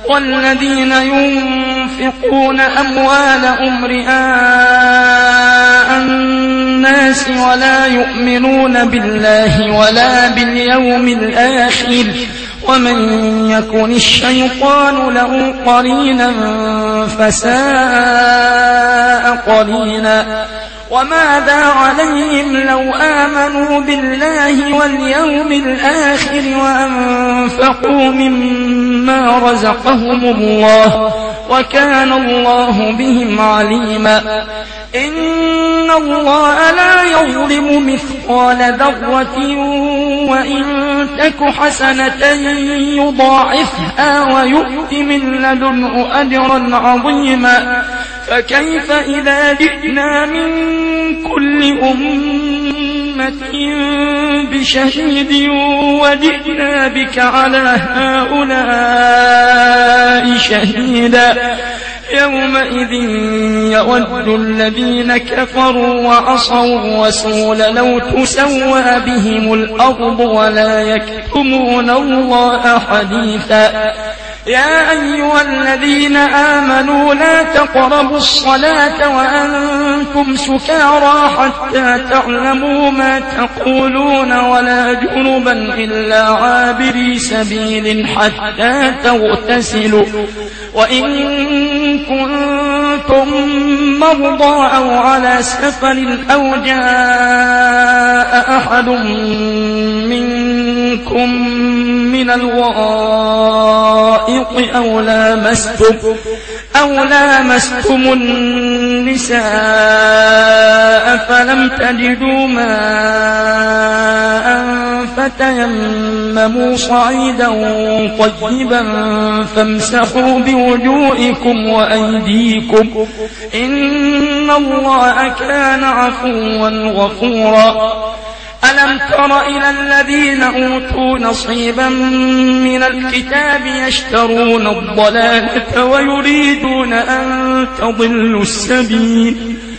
والذين ينفقون أموالهم رئاء الناس ولا يؤمنون بالله ولا باليوم الآخر ومن يكن الشيطان له قرينا فساء قرينا وماذا عليهم لو آمنوا بالله واليوم الآخر وأنفقوا مما رزقهم الله وكان الله بهم عليما إن الله لا يظلم مثقال ذرة وإن تك حسنة يضاعفها ويؤت من لدنه أجرا عظيما فكيف إذا جئنا من كل أمة بشهيد وجئنا بك على هؤلاء شهيدا يومئذ يود الذين كفروا وعصوا الرسول لو تسوى بهم الأرض ولا يكتمون الله حديثا يا أيها الذين آمنوا لا تقربوا الصلاة وأنتم سكارى حتى تعلموا ما تقولون ولا جنبا إلا عابري سبيل حتى تغتسلوا وإن كنتم مرضى أو على سفر أو جاء أحد منكم من الغائط أو لامستم النساء فلم تجدوا ماء فتيمموا صعيدا طيبا فامسحوا بوجوهكم وأيديكم إن الله كان عفوا غفورا ألم تر إلى الذين أوتوا نصيبا من الكتاب يشترون الضلالة ويريدون أن تضلوا السبيل